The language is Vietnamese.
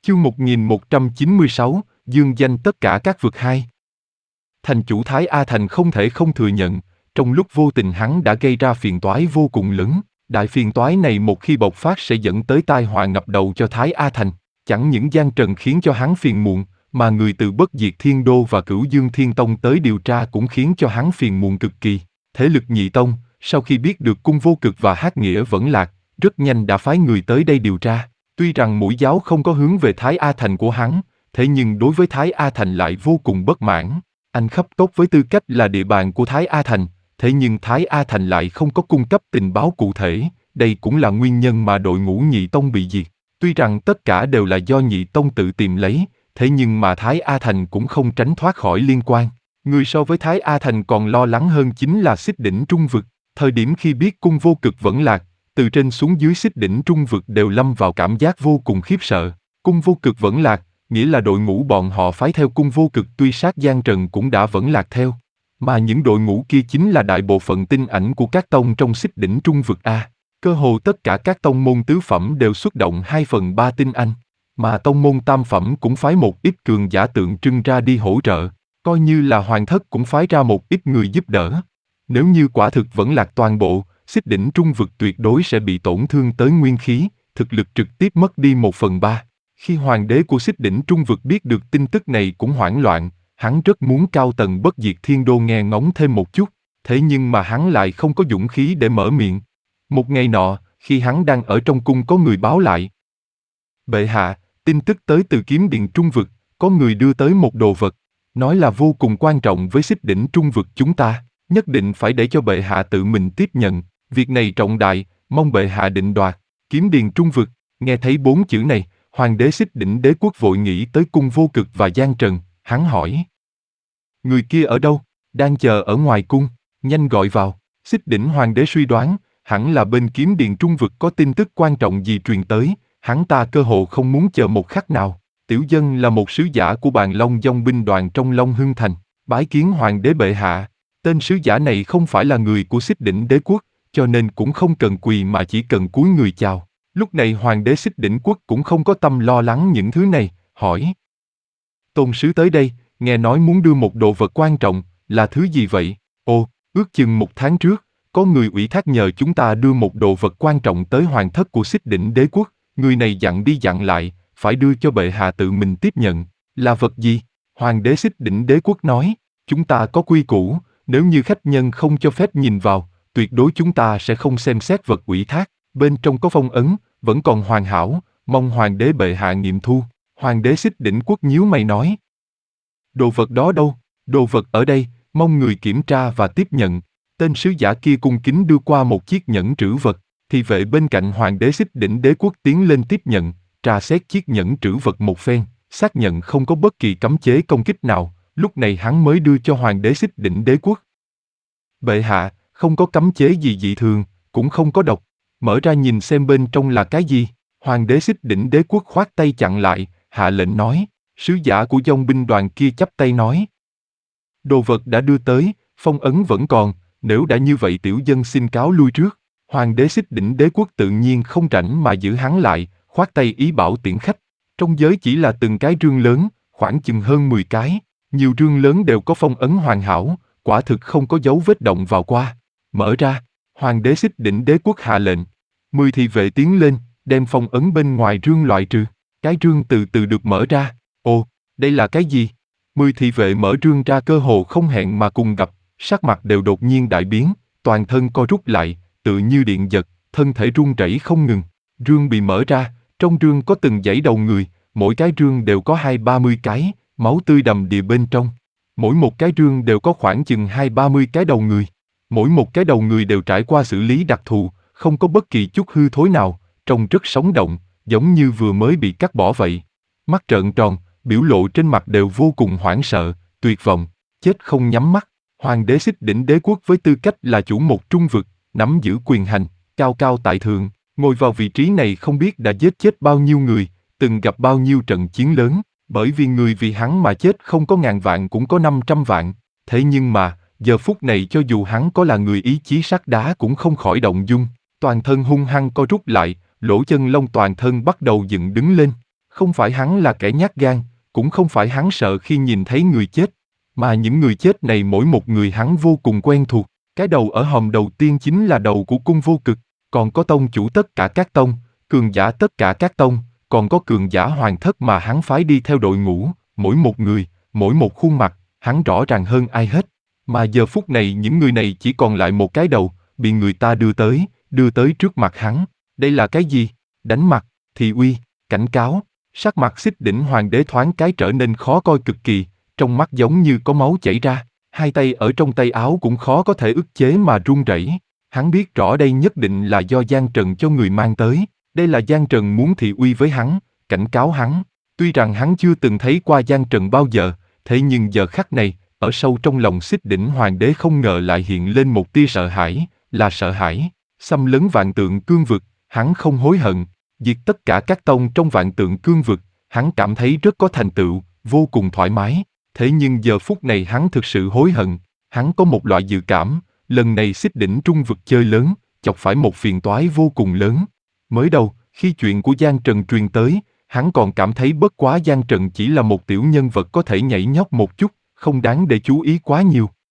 Chương 1196, dương danh tất cả các vực hai. Thành chủ Thái A Thành không thể không thừa nhận, trong lúc vô tình hắn đã gây ra phiền toái vô cùng lớn. Đại phiền toái này một khi bộc phát sẽ dẫn tới tai họa ngập đầu cho Thái A Thành. Chẳng những Giang Trần khiến cho hắn phiền muộn, mà người từ Bất Diệt Thiên Đô và Cửu Dương Thiên Tông tới điều tra cũng khiến cho hắn phiền muộn cực kỳ. Thế lực Nhị Tông, sau khi biết được Cung Vô Cực và Hắc Nghĩa vẫn lạc, rất nhanh đã phái người tới đây điều tra. Tuy rằng mũi giáo không có hướng về Thái A Thành của hắn, thế nhưng đối với Thái A Thành lại vô cùng bất mãn. Anh khắp tốt với tư cách là địa bàn của Thái A Thành, thế nhưng Thái A Thành lại không có cung cấp tình báo cụ thể, đây cũng là nguyên nhân mà đội ngũ Nhị Tông bị diệt. Tuy rằng tất cả đều là do Nhị Tông tự tìm lấy, thế nhưng mà Thái A Thành cũng không tránh thoát khỏi liên quan. Người so với Thái A Thành còn lo lắng hơn chính là Xích Đỉnh Trung Vực. Thời điểm khi biết Cung Vô Cực vẫn lạc, từ trên xuống dưới Xích Đỉnh Trung Vực đều lâm vào cảm giác vô cùng khiếp sợ. Cung Vô Cực vẫn lạc, nghĩa là đội ngũ bọn họ phái theo Cung Vô Cực tuy sát Giang Trần cũng đã vẫn lạc theo. Mà những đội ngũ kia chính là đại bộ phận tinh ảnh của các tông trong Xích Đỉnh Trung Vực A. Cơ hồ tất cả các tông môn tứ phẩm đều xuất động 2/3 tinh anh, mà tông môn tam phẩm cũng phái một ít cường giả tượng trưng ra đi hỗ trợ, coi như là Hoàng Thất cũng phái ra một ít người giúp đỡ. Nếu như quả thực vẫn lạc toàn bộ, Xích Đỉnh Trung Vực tuyệt đối sẽ bị tổn thương tới nguyên khí, thực lực trực tiếp mất đi 1/3. Khi hoàng đế của Xích Đỉnh Trung Vực biết được tin tức này cũng hoảng loạn, hắn rất muốn cao tầng Bất Diệt Thiên Đô nghe ngóng thêm một chút, thế nhưng mà hắn lại không có dũng khí để mở miệng. Một ngày nọ, khi hắn đang ở trong cung có người báo lại. Bệ hạ, tin tức tới từ Kiếm Điện Trung Vực, có người đưa tới một đồ vật, nói là vô cùng quan trọng với Xích Đỉnh Trung Vực chúng ta, nhất định phải để cho bệ hạ tự mình tiếp nhận, việc này trọng đại, mong bệ hạ định đoạt. Kiếm Điện Trung Vực, nghe thấy 4 chữ này, hoàng đế Xích Đỉnh Đế Quốc vội nghĩ tới Cung Vô Cực và Giang Trần, hắn hỏi. Người kia ở đâu? Đang chờ ở ngoài cung, nhanh gọi vào. Xích Đỉnh hoàng đế suy đoán, hẳn là bên Kiếm Điện Trung Vực có tin tức quan trọng gì truyền tới, hắn ta cơ hồ không muốn chờ một khắc nào. Tiểu dân là một sứ giả của Bàn Long Dòng binh đoàn trong Long Hưng Thành, bái kiến hoàng đế bệ hạ. Tên sứ giả này không phải là người của Xích Đỉnh Đế Quốc, cho nên cũng không cần quỳ mà chỉ cần cúi người chào. Lúc này hoàng đế Xích Đỉnh Quốc cũng không có tâm lo lắng những thứ này, hỏi. Tôn sứ tới đây, nghe nói muốn đưa một đồ vật quan trọng, là thứ gì vậy? Ồ, ước chừng 1 tháng trước, có người ủy thác nhờ chúng ta đưa một đồ vật quan trọng tới hoàng thất của Xích Đỉnh Đế Quốc, người này dặn đi dặn lại, phải đưa cho bệ hạ tự mình tiếp nhận. Là vật gì? Hoàng đế Xích Đỉnh Đế Quốc nói, chúng ta có quy củ, nếu như khách nhân không cho phép nhìn vào, tuyệt đối chúng ta sẽ không xem xét vật ủy thác, bên trong có phong ấn, vẫn còn hoàn hảo, mong hoàng đế bệ hạ nghiệm thu. Hoàng đế Xích Đỉnh Quốc nhíu mày nói. Đồ vật đó đâu? Đồ vật ở đây, mong người kiểm tra và tiếp nhận. Tên sứ giả kia cung kính đưa qua một chiếc nhẫn trữ vật, thì vệ bên cạnh hoàng đế Xích Đỉnh Đế Quốc tiến lên tiếp nhận, tra xét chiếc nhẫn trữ vật một phen, xác nhận không có bất kỳ cấm chế công kích nào, lúc này hắn mới đưa cho hoàng đế Xích Đỉnh Đế Quốc. Bệ hạ, không có cấm chế gì dị thường, cũng không có độc, mở ra nhìn xem bên trong là cái gì. Hoàng đế Xích Đỉnh Đế Quốc khoát tay chặn lại, hạ lệnh nói. Sứ giả của dòng binh đoàn kia chắp tay nói. Đồ vật đã đưa tới, phong ấn vẫn còn, nếu đã như vậy tiểu dân xin cáo lui trước. Hoàng đế Xích Đỉnh Đế Quốc tự nhiên không rảnh mà giữ hắn lại, khoát tay ý bảo tiễn khách. Trong giới chỉ là từng cái rương lớn, khoảng chừng hơn 10 cái, nhiều rương lớn đều có phong ấn hoàn hảo, quả thực không có dấu vết động vào qua. Mở ra, hoàng đế Xích Đỉnh Đế Quốc hạ lệnh. 10 thị vệ tiến lên, đem phong ấn bên ngoài rương loại trừ. Cái rương từ từ được mở ra. Ồ, đây là cái gì? 10 thị vệ mở rương ra cơ hồ không hẹn mà cùng gặp, sắc mặt đều đột nhiên đại biến, toàn thân co rút lại, tự như điện giật, thân thể run rẩy không ngừng. Rương bị mở ra, trong rương có từng dãy đầu người, mỗi cái rương đều có 20-30 cái, máu tươi đầm đìa bên trong. Mỗi một cái rương đều có khoảng chừng 20-30 cái đầu người. Mỗi một cái đầu người đều trải qua xử lý đặc thù, không có bất kỳ chút hư thối nào, trông rất sống động, giống như vừa mới bị cắt bỏ vậy. Mắt trợn tròn, biểu lộ trên mặt đều vô cùng hoảng sợ, tuyệt vọng, chết không nhắm mắt. Hoàng đế Xích Đỉnh Đế Quốc với tư cách là chủ một trung vực, nắm giữ quyền hành, cao cao tại thượng, ngồi vào vị trí này không biết đã giết chết bao nhiêu người, từng gặp bao nhiêu trận chiến lớn, bởi vì người vì hắn mà chết không có ngàn vạn cũng có 500 vạn. Thế nhưng mà, giờ phút này cho dù hắn có là người ý chí sắt đá cũng không khỏi động dung, toàn thân hung hăng co rút lại, lỗ chân lông toàn thân bắt đầu dựng đứng lên. Không phải hắn là kẻ nhát gan, cũng không phải hắn sợ khi nhìn thấy người chết, mà những người chết này mỗi một người hắn vô cùng quen thuộc. Cái đầu ở hòm đầu tiên chính là đầu của cung vô cực, còn có tông chủ tất cả các tông, cường giả tất cả các tông, còn có cường giả hoàng thất mà hắn phái đi theo đội ngũ, mỗi một người, mỗi một khuôn mặt, hắn rõ ràng hơn ai hết. Mà giờ phút này những người này chỉ còn lại một cái đầu, bị người ta đưa tới trước mặt hắn. Đây là cái gì? Đánh mặt, thị uy, cảnh cáo. Sắc mặt Xích Đỉnh Hoàng đế thoáng cái trở nên khó coi cực kỳ, trong mắt giống như có máu chảy ra, hai tay ở trong tay áo cũng khó có thể ức chế mà run rẩy. Hắn biết rõ đây nhất định là do Giang Trần cho người mang tới, đây là Giang Trần muốn thị uy với hắn, cảnh cáo hắn. Tuy rằng hắn chưa từng thấy qua Giang Trần bao giờ, thế nhưng giờ khắc này, ở sâu trong lòng Xích Đỉnh Hoàng đế không ngờ lại hiện lên một tia sợ hãi, là sợ hãi. Xâm lấn vạn tượng cương vực, hắn không hối hận, diệt tất cả các tông trong vạn tượng cương vực, hắn cảm thấy rất có thành tựu, vô cùng thoải mái. Thế nhưng giờ phút này hắn thực sự hối hận, hắn có một loại dự cảm, lần này Xích Đỉnh Trung vực chơi lớn, chọc phải một phiền toái vô cùng lớn. Mới đầu, khi chuyện của Giang Trần truyền tới, hắn còn cảm thấy bất quá Giang Trần chỉ là một tiểu nhân vật có thể nhảy nhót một chút, không đáng để chú ý quá nhiều.